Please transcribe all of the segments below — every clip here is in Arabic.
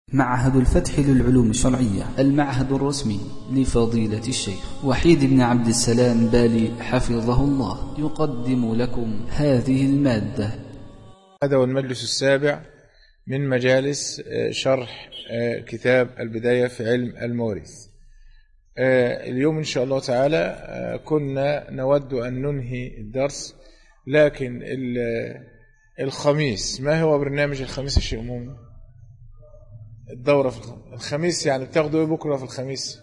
معهد الفتح للعلوم الشرعية، المعهد الرسمي لفضيلة الشيخ وحيد بن عبد السلام بالي حفظه الله، يقدم لكم هذه المادة. هذا هو المجلس السابع من مجالس شرح كتاب البداية في علم المواريث. اليوم إن شاء الله تعالى كنا نود أن ننهي الدرس، لكن الخميس، ما هو برنامج الخميس يا شيخ مؤمن؟ الدورة في الخميس، يعني بتاخدوا ايه بكرة في الخميس؟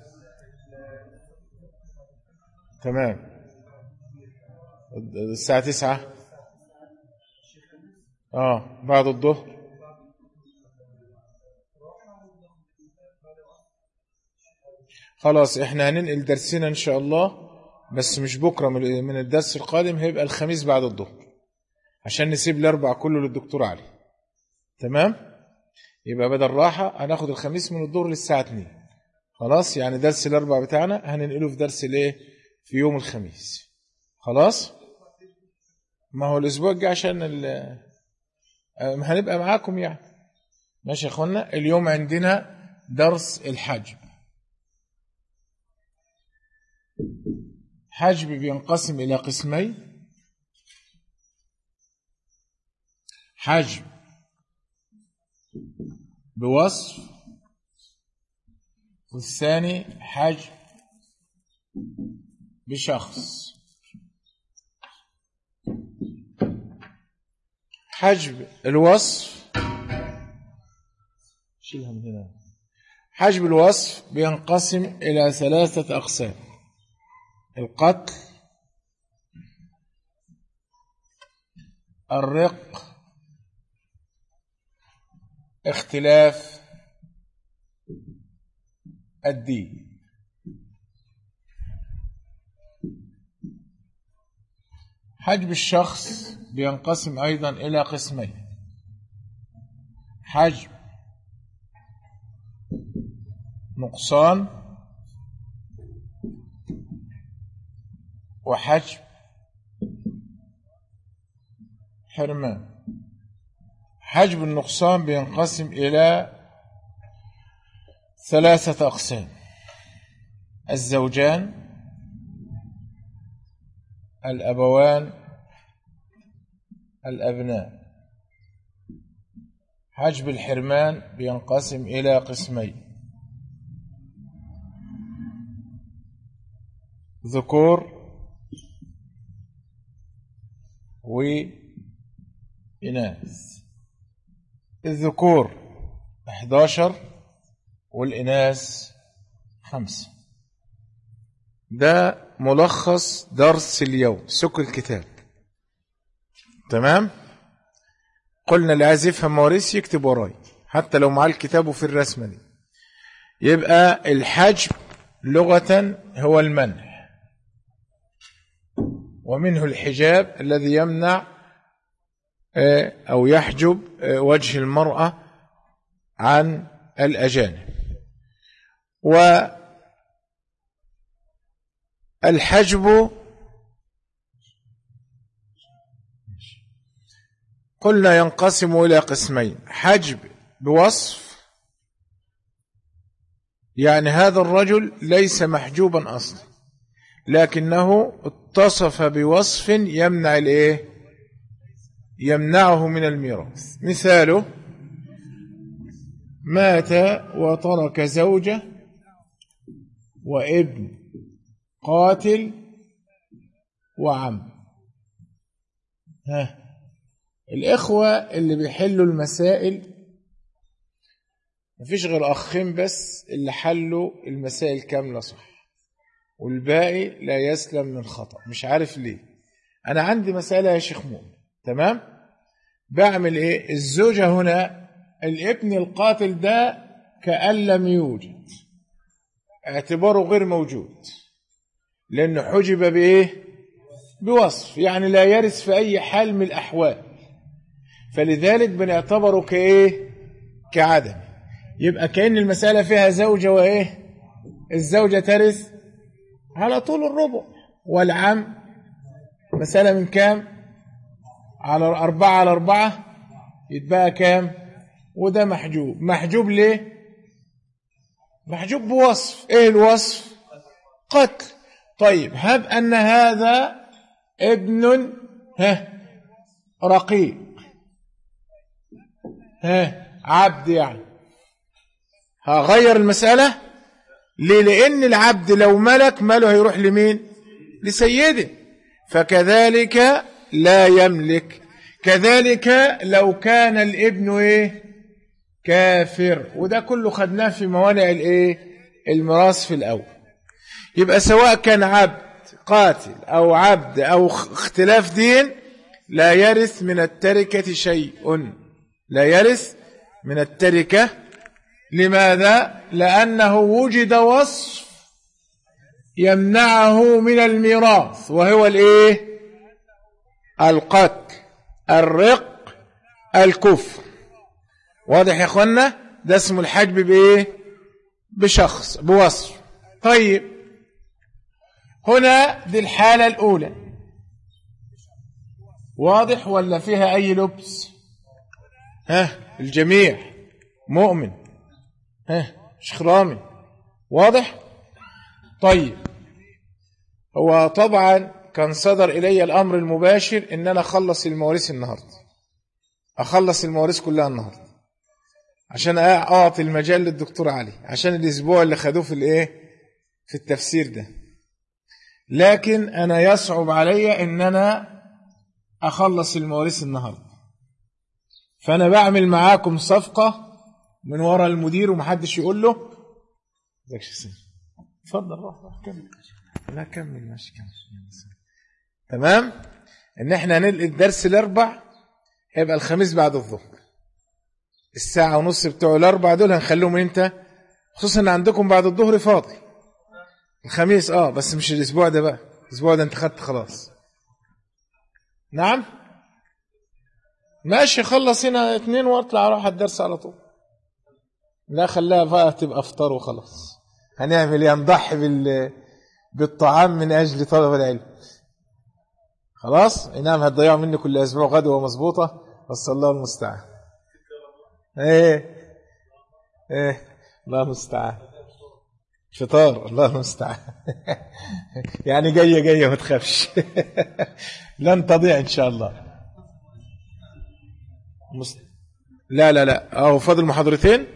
تمام، الساعة 9 بعد الظهر. خلاص احنا هننقل درسنا ان شاء الله، بس مش بكرة، من الدرس القادم هيبقى الخميس بعد الظهر، عشان نسيب الاربع كله للدكتور علي. تمام، يبقى بدل راحة هناخد الخميس من الظهر للساعة 2. خلاص، يعني درس الاربع بتاعنا هننقله في درس الايه، في يوم الخميس. خلاص، ما هو الاسبوع الجاي عشان هنبقى معاكم يعني. ماشي يا اخوانا. اليوم عندنا درس الحجب. حجب بينقسم الى قسمين: حجب بوصف، والثاني حجب بشخص. حجب الوصف، شيلها من هنا. حجب الوصف بينقسم إلى 3 أقسام: القتل، الرق، اختلاف الدين. حجب الشخص بينقسم أيضا إلى قسمين: حجب نقصان، وحجب حرمان. حجب النقصان بينقسم إلى 3 أقسام: الزوجان، الأبوان، الأبناء. حجب الحرمان بينقسم إلى قسمين: ذكور وإناث. الذكور 11 والإناث 5. ده ملخص درس اليوم، سك الكتاب. تمام، قلنا اللي عايز يفهم مواريث يكتب وراي، حتى لو معاه الكتاب وفي الرسمة دي. يبقى الحجب لغة هو المنع، ومنه الحجاب الذي يمنع أو يحجب وجه المرأة عن الأجانب. والحجب قلنا ينقسم إلى قسمين: حجب بوصف، يعني هذا الرجل ليس محجوبا أصلا، لكنه اتصف بوصف يمنع الايه، يمنعه من الميراث. مثاله: مات وترك زوجة وابن قاتل وعم. الإخوة اللي بيحلوا المسائل مفيش غير أخين بس اللي حلوا المسائل كاملة صح، والباقي لا يسلم من خطأ. مش عارف ليه. أنا عندي مسألة يا شيخ مؤمن، تمام، بعمل إيه؟ الزوجة هنا، الابن القاتل ده كأن لم يوجد، اعتباره غير موجود، لأنه حجب بإيه؟ بوصف، يعني لا يرث في أي حال من الأحوال، فلذلك بنعتبره كإيه؟ كعدم. يبقى كأن المسألة فيها زوجة وإيه؟ الزوجة ترث على طول الربع، والعم مسألة من كام؟ على 4 على 4، يتبقى كام؟ وده محجوب. محجوب ليه؟ محجوب بوصف. ايه الوصف؟ قتل. طيب هب ان هذا ابن رقيق عبد، يعني هغير المسألة. ليه؟ لأن العبد لو ملك ماله هيروح لمين؟ لسيده. فكذلك لا يملك. كذلك لو كان الابن كافر، وده كله خدناه في موانع الميراث في الأول. يبقى سواء كان عبد قاتل أو عبد أو اختلاف دين لا يرث من التركة شيء، لا يرث من التركة. لماذا؟ لأنه وجد وصف يمنعه من الميراث، وهو القتل، الرق، الكفر. واضح يا اخوانا؟ ده اسمه الحجب بشخص، بوصف. طيب هنا دي الحالة الأولى، واضح ولا فيها أي لبس؟ الجميع مؤمن، شيخ رامي واضح؟ طيب هو طبعا كان صدر إلي الأمر المباشر إن أنا أخلص المواريث النهاردة، أخلص المواريث كلها النهاردة عشان أعطي المجال للدكتور علي، عشان الأسبوع اللي خدوه في التفسير ده. لكن أنا يصعب علي إن أنا أخلص المواريث النهاردة، فأنا بعمل معاكم صفقة من وراء المدير ومحدش يقول له ازيك يا حسين، اتفضل روح كمل. لا كمل، ماشي كمل. تمام. ان احنا هننقل الدرس الاربع، هيبقى الخميس بعد الظهر، الساعة ونص بتوع الاربع دول هنخليهم امتى؟ خصوصا ان عندكم بعد الظهر فاضي الخميس، بس مش الاسبوع ده بقى، الاسبوع ده انت خدت خلاص. نعم ماشي، خلص هنا 2 واطلع اروح الدرس على طول. لا خلاها بقى تبقى افطار وخلاص. هنعمل ايه؟ نضحي بالطعام من اجل طلب العلم. خلاص نعم، هتضيعوا مني كل اسبوع غدوه مظبوطه، بس الله المستعان. الله المستعان. فطار، الله المستعان. يعني جايه ما تخافش. لن تضيع ان شاء الله. لا فاضل محاضرتين.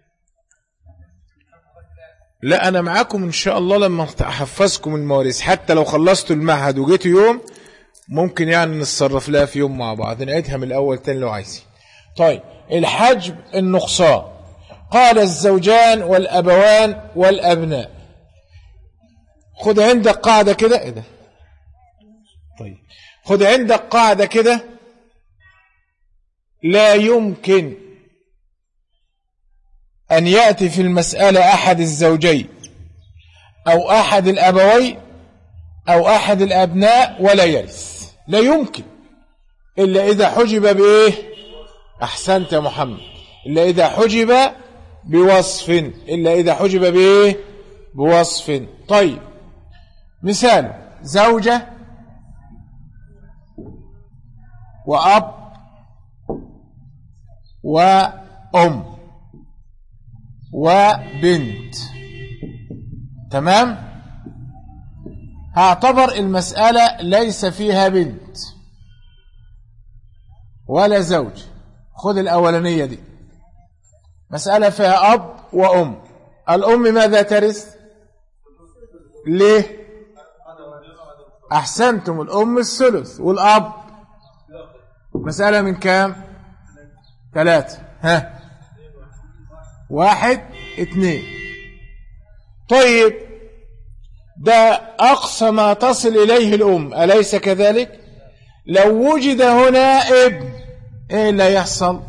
لا أنا معاكم إن شاء الله لما أحفظكم المواريث، حتى لو خلصتوا المعهد وجيتوا يوم ممكن يعني نتصرف لها في يوم مع بعض، نعيدها من الأول تاني لو عايزين. طيب الحجب النقصان، قال الزوجان والأبوان والأبناء. خد عندك قاعدة كده. إيه ده؟ طيب خد عندك قاعدة كده، لا يمكن أن يأتي في المسألة أحد الزوجين أو أحد الأبوين أو أحد الأبناء ولا يرث، لا يمكن، إلا إذا حجب أحسنت يا محمد، إلا إذا حجب بوصف، إلا إذا حجب بوصف. طيب مثال: زوجة وأب وأم وبنت. تمام. هعتبر المسألة ليس فيها بنت ولا زوج. خذ الأولانية دي، مسألة فيها أب وأم. الأم ماذا ترث؟ ليه؟ أحسنتم، الأم الثلث، والأب مسألة من كام؟ 3. 1 2. طيب ده أقصى ما تصل إليه الأم، أليس كذلك؟ لو وجد هنا ابن، إيه اللي هيحصل؟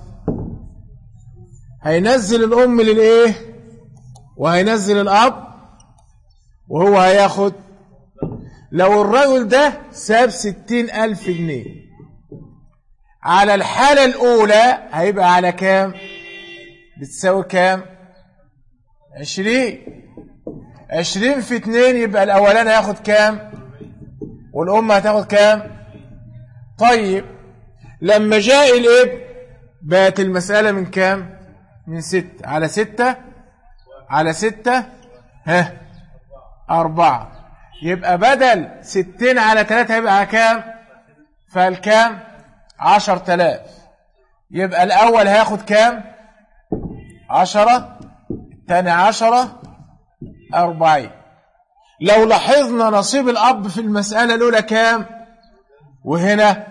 هينزل الأم وهينزل الأب، وهو هياخد. لو الرجل ده ساب 60,000 جنيه، على الحالة الأولى هيبقى على كام؟ بتساوي كام؟ 20. 20 في 2 يبقى الأولاني هياخد كام؟ والأم هتاخد كام؟ طيب لما جاء الابن بقت المسألة من كام؟ من 6 على 6 على 6 4. يبقى بدل 60 على 3 هيبقى كام؟ فالكام؟ 10,000. يبقى الأول هياخد كام؟ 10، الثاني 10، 40. لو لاحظنا نصيب الأب في المسألة الأولى كام؟ وهنا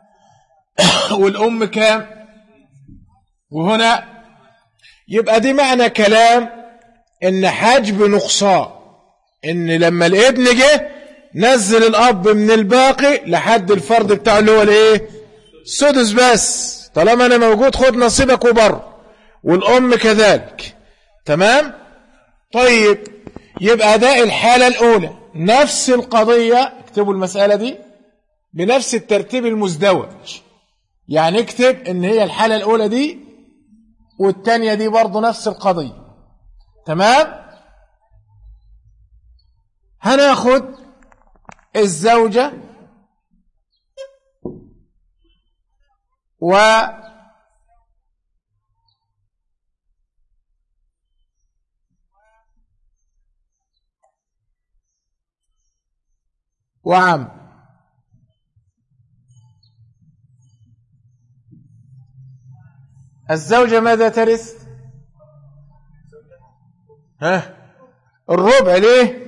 والأم كام؟ وهنا. يبقى دي معنى كلام إن حجب نقصان، إن لما الابن جه نزل الأب من الباقي لحد الفرض بتاعه اللي هو الإيه؟ السدس بس. طالما أنا موجود خد نصيبك وبر، والأم كذلك. تمام؟ طيب يبقى ده الحالة الأولى. نفس القضية، اكتبوا المسألة دي بنفس الترتيب المزدوج. يعني اكتب ان هي الحالة الأولى دي والتانية دي برضو نفس القضية. تمام؟ هناخد الزوجة وعم. الزوجة ماذا ترث؟ الربع. ليه؟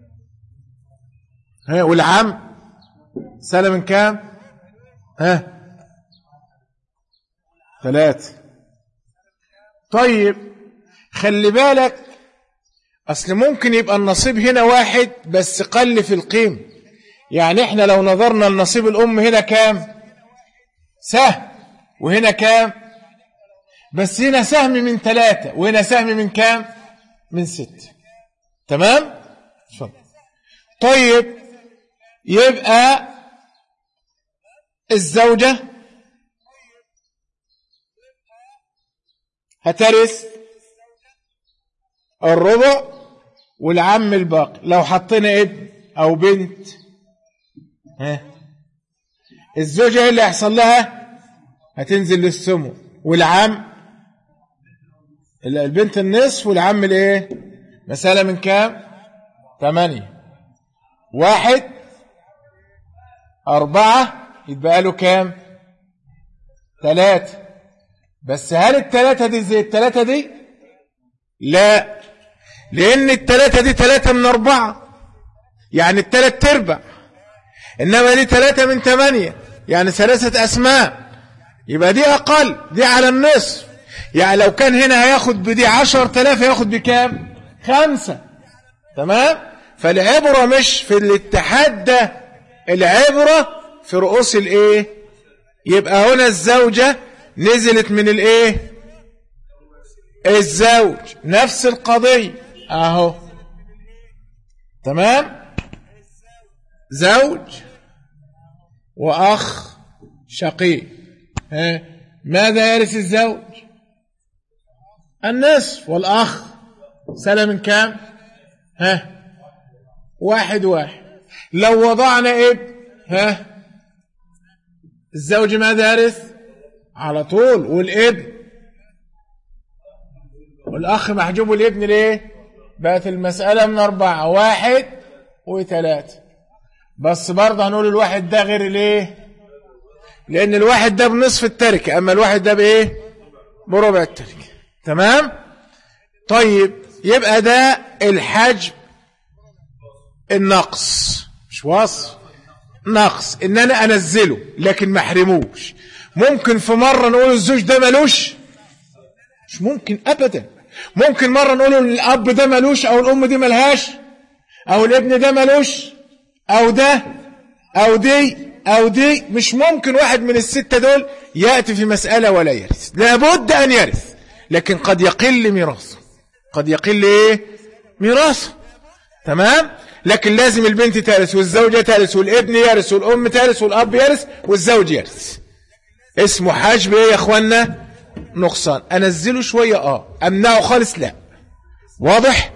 والعم سنة من كام؟ 3. طيب خلي بالك، أصل ممكن يبقى النصيب هنا واحد بس قل في القيمة. يعني احنا لو نظرنا النصيب الأم هنا كام؟ سهم. وهنا كام؟ بس هنا سهم من 3 وهنا سهم من كام؟ من 6. تمام؟ طيب يبقى الزوجة هترث الربع والعم الباقي. لو حطينا ابن أو بنت، الزوجة اللي هيحصل لها هتنزل للثمن، والعم البنت النصف والعم الايه؟ مسألة من كام؟ 8. 1 4 يتبقى له كام؟ 3. بس هل ال3 دي زي ال3 دي؟ لا، لأن ال3 دي 3 من 4، يعني ال3/4. إنما دي 3 من 8، يعني 3 أسماء. يبقى دي أقل، دي على النصف. يعني لو كان هنا هياخد بدي 10,000 هياخد بكام؟ 5. تمام؟ فالعبرة مش في الاتحاد ده، العبرة في رؤوس الايه. يبقى هنا الزوجة نزلت من الايه؟ الزوج. نفس القضية اهو. تمام؟ زوج واخ شقيق. ماذا يرث الزوج؟ النصف. والاخ سنة من كام؟ 1. لو وضعنا ابن، الزوج ماذا يرث؟ على طول. والابن والأخ محجوب الابن. ليه؟ بقت المسألة من 4، 1 و3. بس برضه هنقول الواحد ده غير. ليه؟ لأن الواحد ده بنصف التركة، أما الواحد ده بإيه؟ بربع التركة. تمام؟ طيب يبقى ده الحجب النقص، مش وصف، نقص. ان انا انزله لكن ما احرموش. ممكن في مرة نقول الزوج ده ملوش، مش ممكن ابدا. ممكن مرة نقول الاب ده ملوش، او الام دي ملهاش، او الابن ده ملوش، او ده او دي او دي. مش ممكن واحد من ال6 دول يأتي في مسألة ولا يرث. لابد ان يرث، لكن قد يقل ميراثه، قد يقل ايه؟ ميراثه. تمام؟ لكن لازم البنت ترث، والزوجة ترث، والابن يرث، والأم ترث، والأب يرث، والزوج يرث. اسمه حجب ايه يا اخوانا؟ نقصان. انزله شوية امنعه خالص؟ لا. واضح؟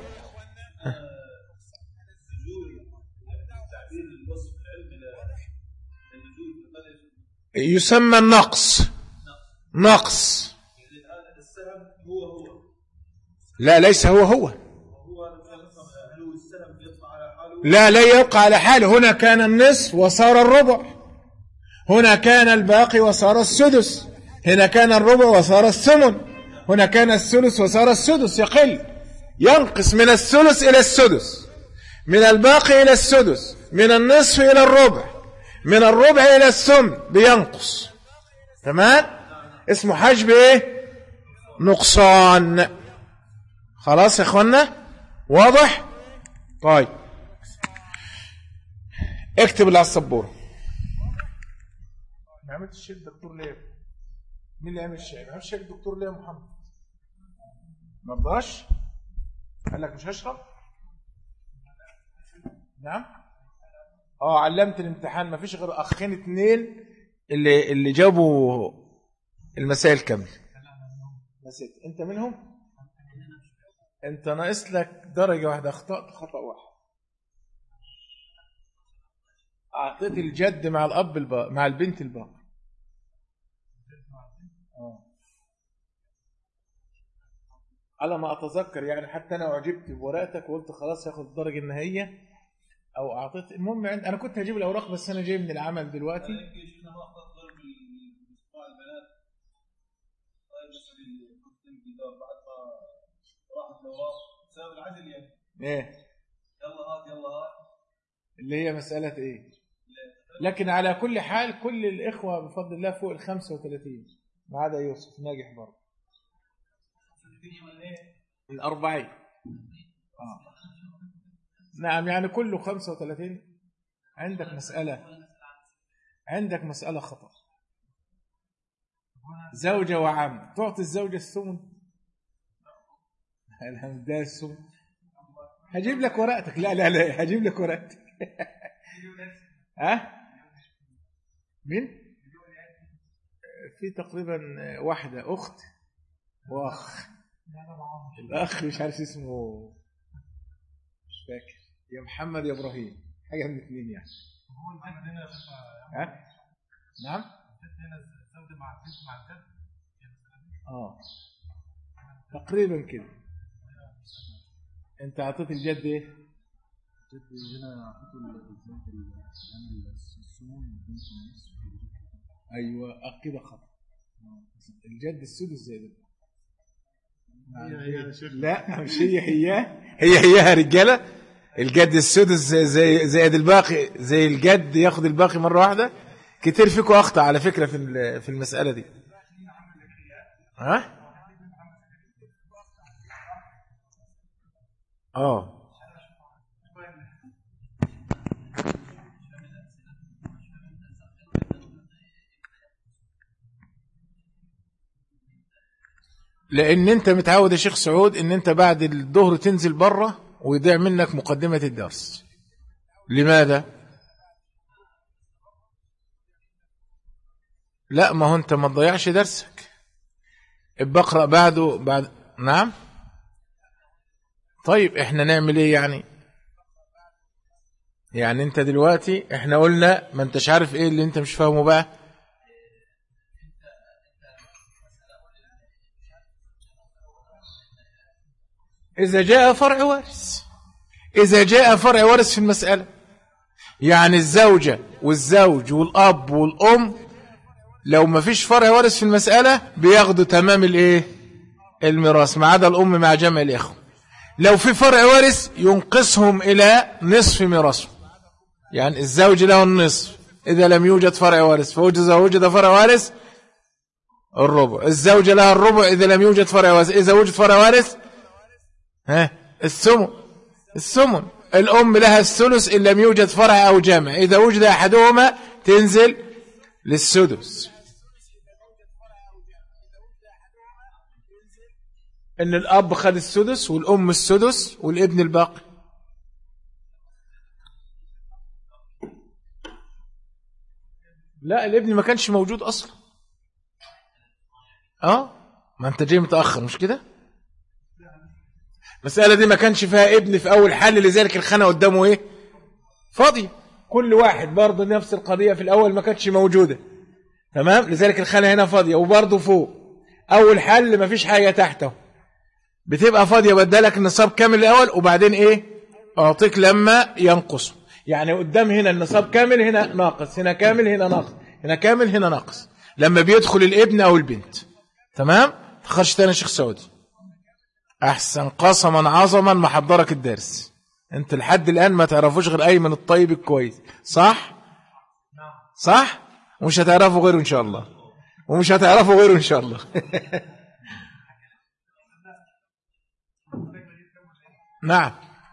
يسمى النقص. نقص. لا ليس هو. لا يبقى على حاله. هنا كان النصف وصار الربع، هنا كان الباقي وصار السدس، هنا كان الربع وصار الثمن، هنا كان الثلث وصار السدس. يقل، ينقص من الثلث إلى السدس، من الباقي إلى السدس، من النصف إلى الربع، من الربع إلى الثمن، بينقص. تمام؟ اسمه حجب ايه؟ نقصان. خلاص يا اخوانا؟ واضح؟ طيب اكتب اللي على السبوره. ما عملتش الشيخ الدكتور ليه؟ مين اللي عمل الشيخ؟ ما عملتش الشيخ الدكتور ليه يا محمد؟ ما رضاش؟ قال لك مش هشرب؟ نعم؟ علمت الامتحان. ما فيش غير اخين 2 اللي جابوا المسائل كامله. انت منهم؟ انت ناقص لك درجه واحده، اخطات خطا واحد. اعطيت الجد مع الاب مع البنت الباقي. على ما اتذكر يعني، حتى انا اعجبت بورقتك وقلت خلاص هاخد الدرجه النهائيه، او اعطيت. المهم انا كنت هجيب الاوراق بس انا جاي من العمل دلوقتي. ايه يلا اللي هي مساله ايه؟ لكن على كل حال كل الاخوه بفضل الله فوق ال 35 ما عدا يوسف ناجح برضه. ال 40. نعم يعني كله 35. عندك مسألة خطأ. زوجة وعم، تعطي الزوجة الثمن. ده الثمن. هجيب لك ورقتك. لا هجيب لك ورقتك. مين؟ في تقريبا واحدة أخت وأخ. الأخ مش عارف اسمه، مش فاكر، يا محمد يا إبراهيم، حاجة من 2 يعني. نعم. تقريبا كده. انت اعطيت الجد ايه؟ هنا اعطيته ايوه كده خطأ. الجد السدس زي ده. لا مش هي رجاله. الجد السدس زائد الباقي، زي الجد ياخد الباقي مره واحده. كتير فيكم اخطا على فكره في المساله دي. لان انت متعود يا شيخ سعود ان انت بعد الظهر تنزل بره ويضيع منك مقدمة الدرس. لماذا؟ لا ما هو انت ما تضيعش درسك، بقرأ بعد. نعم. طيب احنا نعمل ايه يعني انت دلوقتي احنا قلنا ما انتش عارف ايه اللي انت مش فاهمه بقى. إذا جاء فرع وارث في المسألة، يعني الزوجة والزوج والأب والأم لو ما فيش فرع وارث في المسألة بياخدوا تمام الميراث ما عدا الأم مع جمع الإخوة. لو في فرع وارث ينقصهم إلى نصف ميراثهم، يعني الزوج له النصف إذا لم يوجد فرع وارث، فوجد فرع وارث الربع. الزوجة لها الربع إذا لم يوجد فرع وارث. إذا وجد فرع وارث الثمن. الأم لها الثلث إن لم يوجد فرع أو جمع. إذا وجد أحدهما تنزل للسدس. إن الأب خد السدس والأم السدس والابن الباقي. لا الابن ما كانش موجود أصلا. ما أنت جاي متأخر مش كده؟ المسألة دي ما كانش فيها ابن في أول حل، لذلك الخانة قدامه فاضية. كل واحد برضه نفس القضية في الأول ما كانتش موجودة. تمام. لذلك الخانة هنا فاضية. وبرضه فوق أول حل ما فيش حاجة تحته. بتبقى فاضية، بدلك النصاب كامل الأول وبعدين إيه أعطيك لما ينقص. يعني قدام هنا النصاب كامل، هنا ناقص، هنا كامل، هنا ناقص، هنا كامل، هنا ناقص، لما بيدخل الابن أو البنت. تمام؟ تخرج تاني شيخ سعودي. أحسن، قسما عظما محضرك الدرس. أنت لحد الآن ما تعرفوش غير أيمن الطيب الكويس، صح؟ صح؟ ومش هتعرفوا غيره إن شاء الله، ومش هتعرفوا غيره إن شاء الله. نعم،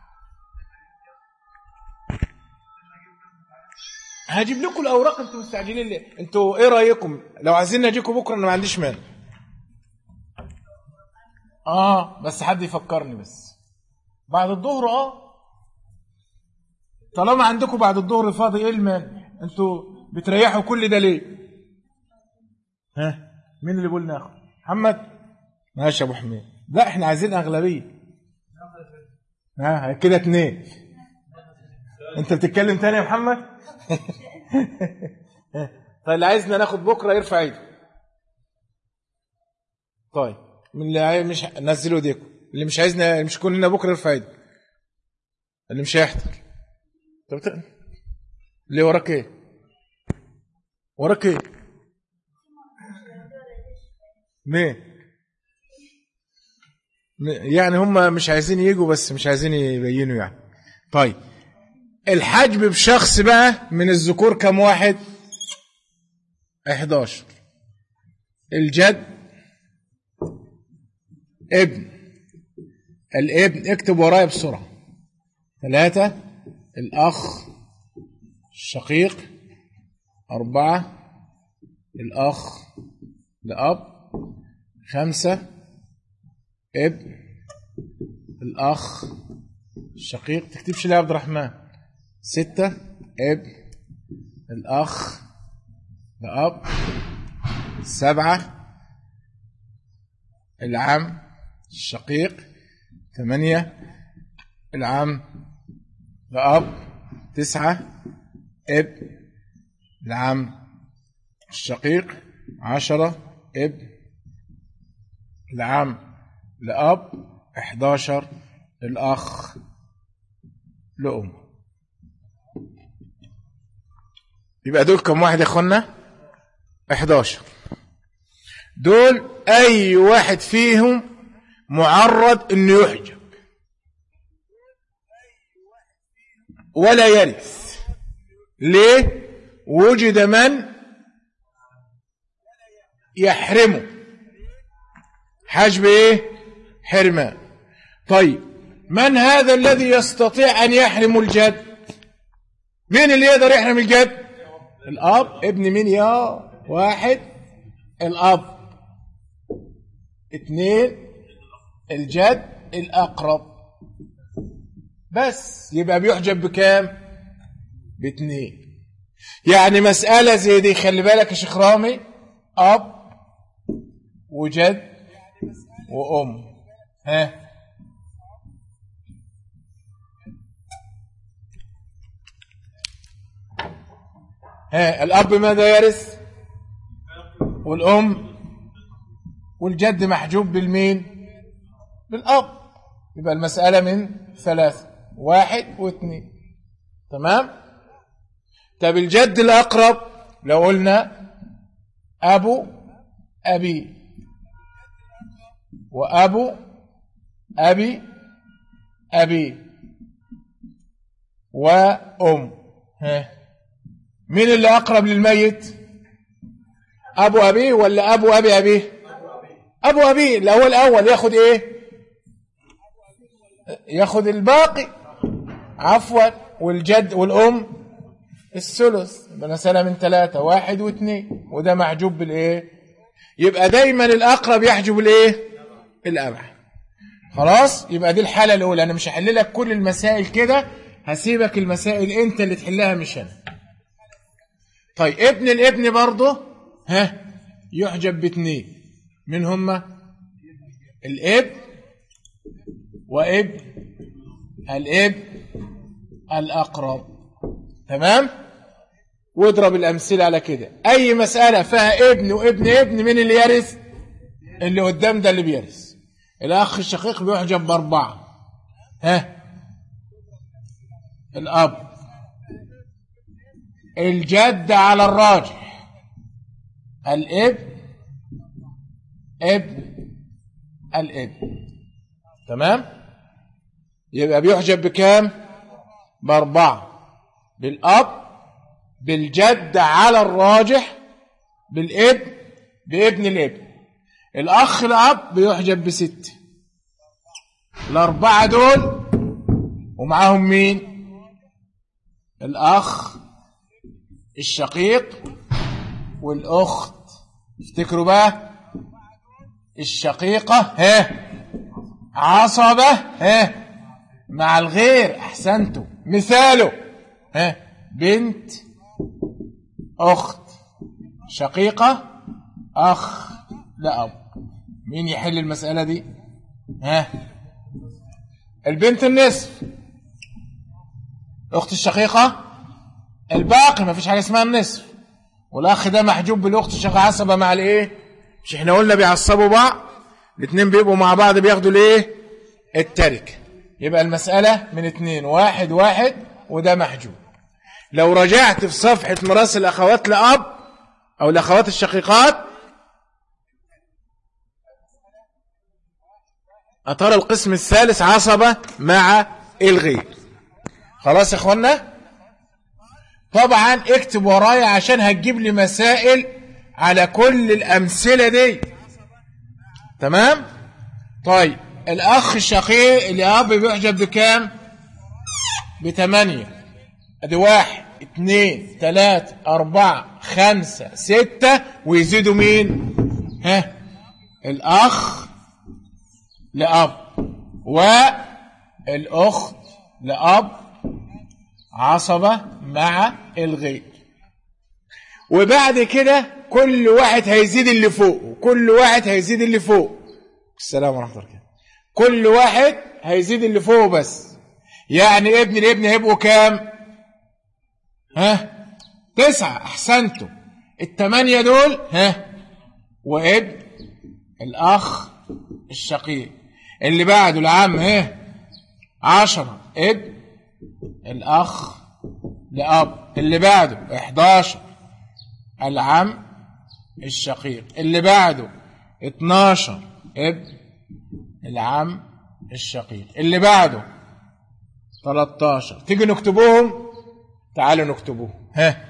هجيب لكم الأوراق. أنتوا مستعجلين ليه؟ أنتوا إيه رأيكم لو عايزين نجيكم بكرة؟ أنا ما عنديش مانع. بس حد يفكرني بس بعد الظهر. طالما عندكم بعد الظهر فاضي، ايه المانع؟ انتوا بتريحوا كل ده ليه؟ مين اللي بيقول ناخد؟ محمد؟ ماشي يا ابو حميد. لا احنا عايزين اغلبيه. كده 2. انت بتتكلم تاني يا محمد؟ طيب اللي عايزنا ناخد بكره يرفع ايده. طيب من اللي مش نزلوا ايديكم، اللي مش عايزنا، مش كلنا بكره يرفع ايده، اللي مش هيحضر. طب ليه وراك ايه؟ وراك ايه؟ مين؟ يعني هم مش عايزين يجوا، بس مش عايزين يبينوا يعني. طيب الحجب بشخص بقى من الذكور كم واحد؟ 11. الجد، ابن، الابن اكتب ورايا بسرعة. 3. الأخ الشقيق. 4. الأخ لأب. 5. ابن الأخ الشقيق. تكتبش ليه يا عبد الرحمن؟ 6. ابن الأخ لأب. 7. العم الشقيق. 8. العم لأب. 9. ابن العم الشقيق. 10. ابن العم لأب. 11. الأخ لأم. يبقى دول كم واحد يا اخوانا؟ 11. دول أي واحد فيهم معرض إنه يحجب ولا يرث. ليه؟ وجد من يحرمه. حجب ايه؟ حرمان. طيب من هذا الذي يستطيع أن يحرم الجد؟ مين اللي يقدر يحرم الجد؟ الأب. ابن مين يا؟ 1 الأب. 2 الجد الأقرب. بس يبقى بيحجب بكام؟ ب2. يعني مسألة زي دي خلي بالك يا شيخ رامي، أب وجد وأم. الأب ماذا يرث؟ والأم والجد محجوب بالمين؟ بالأب. يبقى المسألة من 3، 1 و2. تمام؟ طب الجد الأقرب لو قلنا أبو أبي وأبو أبي أبي وأم، مين اللي أقرب للميت؟ أبو أبيه ولا أبو أبي أبيه؟ أبو أبيه. الأول ياخد إيه؟ ياخد الباقي، عفوا. والجد والأم الثلث. مثلا من 3، 1 و2، وده محجوب بالإيه؟ يبقى دايما الأقرب يحجب الإيه؟ الأبعد. خلاص؟ يبقى دي الحالة الأولى. أنا مش هحل لك كل المسائل كده، هسيبك المسائل أنت اللي تحلها مش أنا. طيب ابن الابن برضه يحجب ب2. من هما؟ الابن وابن الابن الأقرب. تمام؟ واضرب الأمثلة على كده. أي مسألة فيها ابن وابن ابن، من اللي يرث؟ اللي قدام ده اللي بيرث. الأخ الشقيق بيحجب ب4. الأب. الجد على الراجح. الابن ابن الابن. تمام؟ يبقى بيحجب بكام؟ ب4. بالأب، بالجد على الراجح، بالابن، بابن الابن. الأخ الأب بيحجب ب6. ال4 دول ومعاهم مين؟ الأخ الشقيق والأخت. افتكروا بقى، الشقيقة عصبة مع الغير. أحسنتوا. مثاله بنت أخت شقيقة أخ لأب. مين يحل المسألة دي؟ البنت النصف، أخت الشقيقة الباقي، ما فيش حاجة اسمها النصف. والأخ ده محجوب بالأخت الشقيقة عصبة مع الإيه؟ مش احنا قلنا بيعصبوا بعض؟ الاثنين بيبقوا مع بعض بياخدوا الإيه؟ التركة. يبقى المسألة من 2 1 1 وده محجوب. لو رجعت في صفحة ميراث الأخوات لأب أو الأخوات الشقيقات أترى القسم الثالث عصبة مع الغير. خلاص يا إخوانا؟ طبعا اكتب ورايا عشان هتجيب لي مسائل على كل الأمثلة دي. تمام؟ طيب الأخ الشقيق الأب بيحجب بكام؟ ب8. ادي 1 2 3 4 5 6 ويزيدوا مين؟ الأخ لأب والأخت لأب عصبة مع الغير. وبعد كده كل واحد هيزيد اللي فوق، وكل واحد هيزيد اللي فوق. السلام ورحمة الله وبركاته. كل واحد هيزيد اللي فوق بس. يعني ابن الابن هيبقوا كام؟ 9. أحسنتوا. 8 دول وابن الأخ الشقيق. اللي بعده العم 10 ابن الأخ لأب. اللي بعده 11 العم الشقيق. اللي بعده 12 ابن العم الشقيق. اللي بعده 13. تيجي نكتبوهم؟ تعالوا نكتبوهم.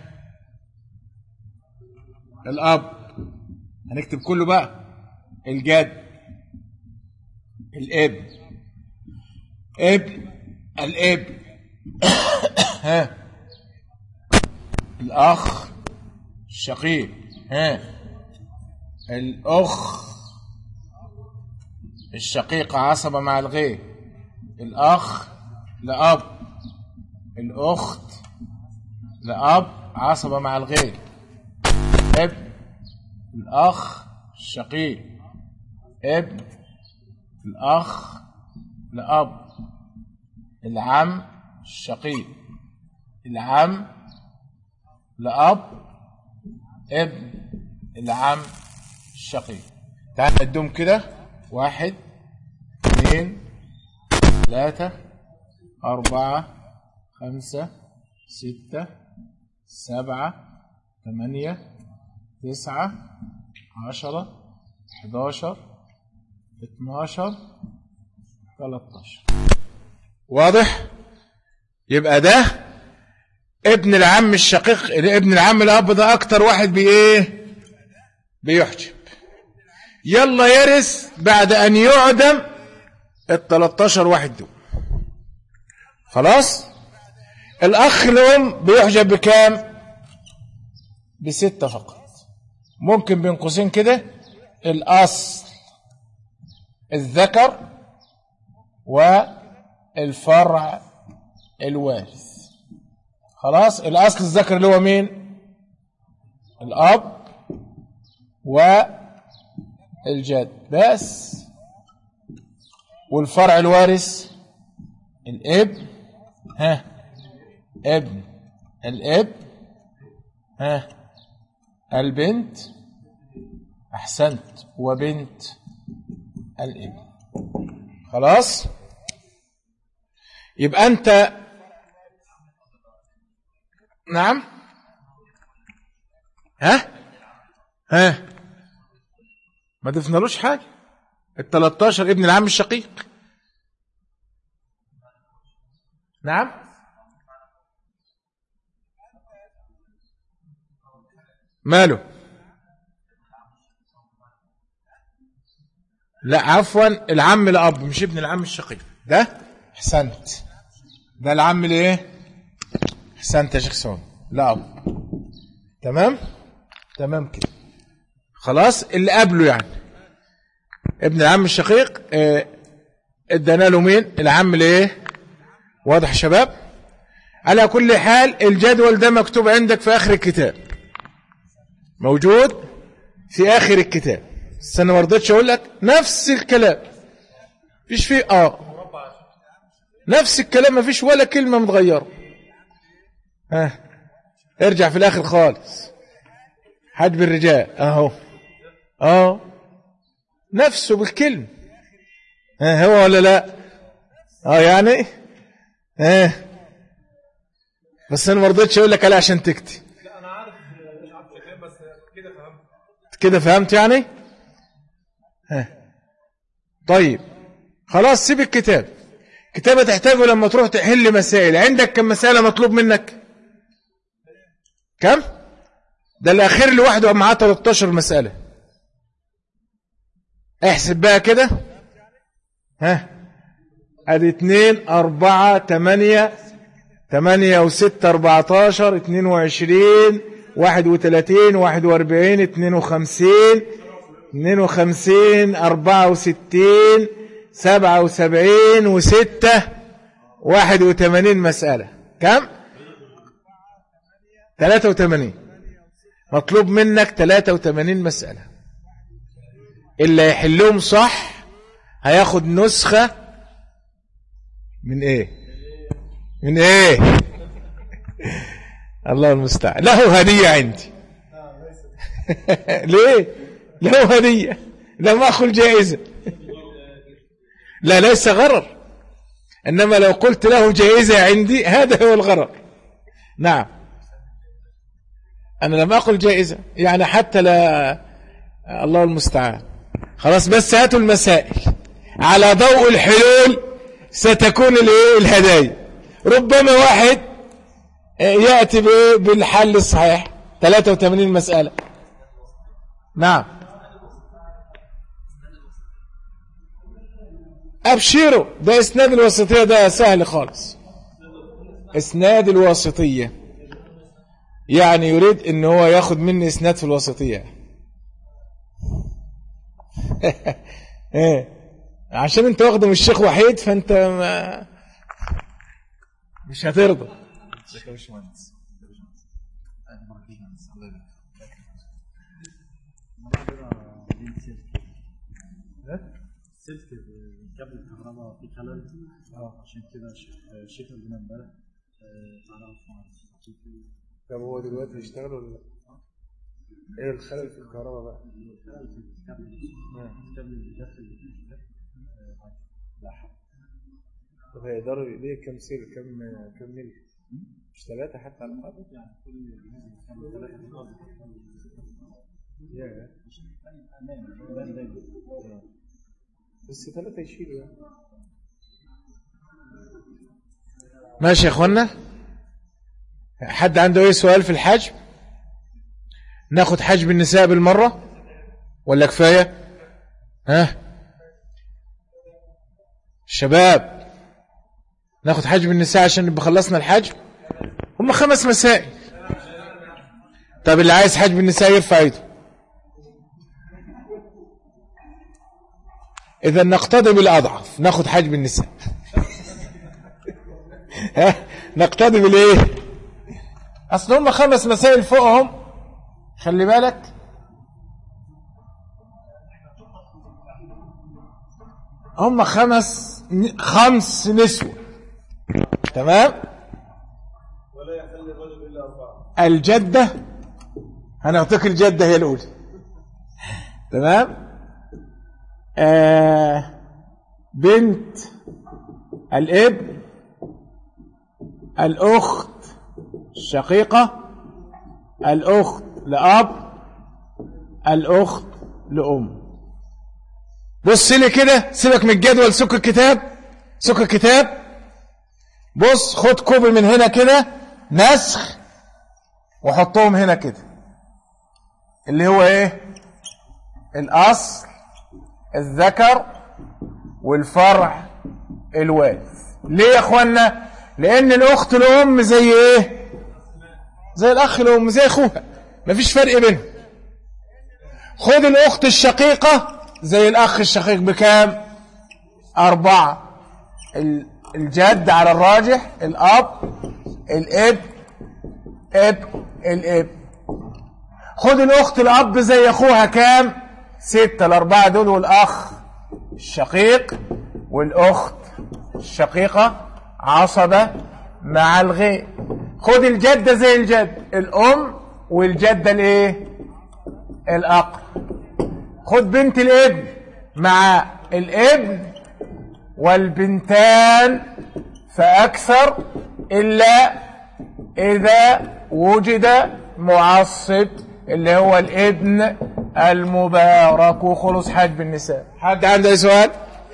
الأب هنكتب كله بقى. الجد، الابن، ابن الابن، الأخ الشقيق، الأخ الشقيقة عصبة مع الغير، الأخ لأب، الأخت لأب عصبة مع الغير، ابن الأخ الشقيق، ابن الأخ لأب، العم الشقيق، العم لأب، ابن العم الشقيق. تعال نقدم كده. 1 2 3 4 5 6 7 8 9 10 11 12 13. واضح؟ يبقى ده ابن العم الشقيق، ابن العم الأب ده أكتر واحد بيحجب. يلا يرث بعد أن يعدم 13 واحد دول. خلاص؟ الأخ الأم بيحجب بكام؟ ب6 فقط. ممكن بين قوسين كده الأصل الذكر والفرع الوارث. خلاص؟ الأصل الذكر اللي هو مين؟ الأب والجد بس. والفرع الوارث الابن، ابن الابن، البنت، أحسنت، وبنت الابن. خلاص. يبقى أنت نعم. ها ما ضفنالوش حاجة. 13 ابن العم الشقيق. نعم. ماله؟ لا عفوا، العم الأب مش ابن العم الشقيق ده. احسنت، ده العم الايه؟ احسنت يا شيخ سون، لا أب. تمام تمام كده. خلاص اللي قبله يعني ابن العم الشقيق ادانا له مين؟ العم الايه؟ واضح يا شباب؟ على كل حال الجدول ده مكتوب عندك في آخر الكتاب، موجود في آخر الكتاب. بس أنا ما رضيتش أقول لك نفس الكلام، فيش فيه نفس الكلام، ما فيش ولا كلمة متغيرة. ارجع في الآخر خالص، حجب الرجال أهو نفسه بالكلمة. هو ولا لا؟ يعني بس أنا ما رضيتش أقول لك عليه عشان تكتي. لا أنا عارف بس كده فهمت. كده فهمت يعني؟ طيب خلاص سيب الكتاب. كتابة تحتاجه لما تروح تحل مسائل. عندك كم مسألة مطلوب منك؟ كم؟ ده الأخير لوحده معاه 13 مسألة. احسب بقى كده. ادي 2 4 8 8 و6 14 22 31 41 52 52 64 77 و6 81 مسألة. كم؟ 83. مطلوب منك 83 مسألة. اللي يحلهم صح هياخد نسخة من ايه؟ من ايه؟ الله المستعان. له هدية عندي. ليه؟ له هدية، لم أخل جائزة. لا ليس غرر، إنما لو قلت له جائزة عندي هذا هو الغرر. نعم أنا لم أقل جائزة يعني حتى لا. الله المستعان. خلاص بس هاتوا المسائل على ضوء الحلول ستكون الهدايا. ربما واحد يأتي بالحل الصحيح 83 مسألة. نعم أبشروا، ده إسناد الوسطية، ده سهل خالص. إسناد الوسطية يعني يريد إن هو ياخد مني إسناد في الوسطية. عشان انت واخده من الشيخ وحيد فانت مش هترضى. سلك كابل الكهرباء في خلل. عشان كده الشيخ اللي امبارح تعرف. طب هو دلوقتي يشتغل ولا لا؟ ايه الخلل في الكهرباء بقى؟ الكابل اللي داخل طب هيقدروا ليه كم سير كم ملي؟ مش 3 حتى على الأقل؟ يعني كل 3 بس 3 يشيلوا يعني. ماشي يا اخوانا. حد عنده اي سؤال في الحجم؟ ناخد حجم النساء بالمرة ولا كفاية؟ شباب ناخد حجم النساء عشان نبقى خلصنا الحجم. هم 5 مسائل. طب اللي عايز حجم النساء يرفع ايده. اذا نقتضي بالاضعف، ناخد حجم النساء. نقتضي بالايه؟ اصل هم 5 مسائل فوقهم، خلي بالك. هم 5 نسوة. تمام. ولا يحل الرجل الا 4. الجدة هنعطيك الجدة هي الأولى. تمام. بنت الابن، الأخت الشقيقة، الأخت لأب، الأخت لأم. بص لي كده، سيبك من الجدول، سك الكتاب، سك الكتاب. بص، خد كوبي من هنا كده نسخ وحطهم هنا كده، اللي هو ايه؟ الأصل الذكر والفرع الوارث. ليه يا اخوانا؟ لأن الأخت الأم زي ايه؟ زي الأخ الأم، زي أخوها، مفيش فرق بينهم. خد الأخت الشقيقة زي الأخ الشقيق بكام؟ 4. الجد على الراجح، الأب، الابن، الابن. خد الأخت الأب زي أخوها كام؟ 6. ال4 دول، والأخ الشقيق والأخت الشقيقة عصبة مع الغير. خد الجدة زي الجد، الأم والجدة الايه؟ الأقرب. خد بنت الابن مع الابن والبنتان فأكثر، إلا إذا وجد معصب اللي هو الابن المبارك. وخلص حجب النساء. حد عنده أي سؤال؟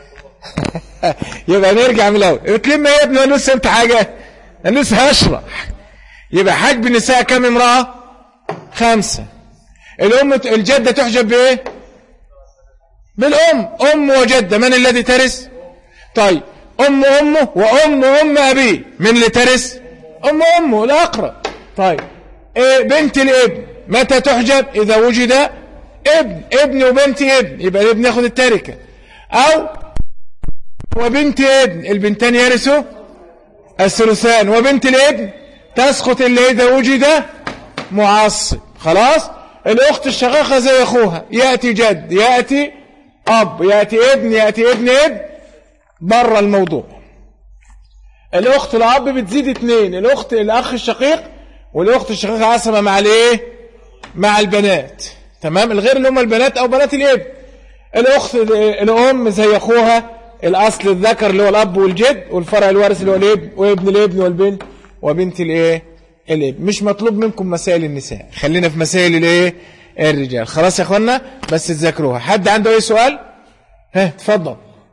يبقى نرجع من الأول. اتلم يا ابني، أنا لسه حاجة، أنا لسه هشرح. يبقى حجب النساء كم امرأة؟ 5. الأم الجدة تحجب بإيه؟ بالأم. أم وجدة، من الذي ترث؟ طيب أمه وأم أبيه، من اللي ترث؟ أمه الأقرب. طيب بنت الابن متى تحجب؟ إذا وجد ابن وبنت ابن، يبقى الابن ياخد التركة. أو وبنت ابن، البنتان يرثوا الثلثان، وبنت الابن تسقط إلا إذا وجد معصب. خلاص. الأخت الشقيقة زي أخوها، يأتي جد، يأتي أب، يأتي ابن، يأتي ابن بره الموضوع. الأخت الأب بتزيد 2، الأخ الشقيق والأخت الشقيقة عصبة مع الايه؟ مع البنات. تمام. الغير اللي هم البنات أو بنات الابن. الأخت الأم زي أخوها، الأصل الذكر اللي هو الأب والجد، والفرع الوارث اللي هو الابن وابن الابن والبنت وبنت الايه؟ الابن. مش مطلوب منكم مسائل النساء، خلينا في مسائل الايه؟ الرجال. خلاص يا اخوانا، بس تذاكروها. حد عنده اي سؤال؟ تفضل.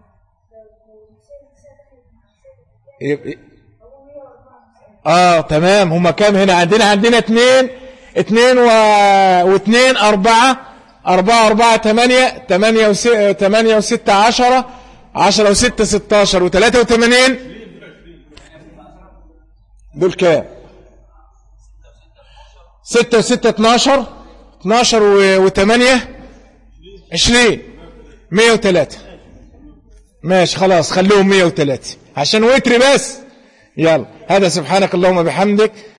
تمام. هما كام هنا؟ عندنا 2 و2 4 4 8 8 و6 10 10 و6 16 و83. دول كام؟ 6 و6 12 12 و8 20 103. ماشي خلاص، خلوهم 103 عشان وتر بس. يلا، هذا سبحانك اللهم بحمدك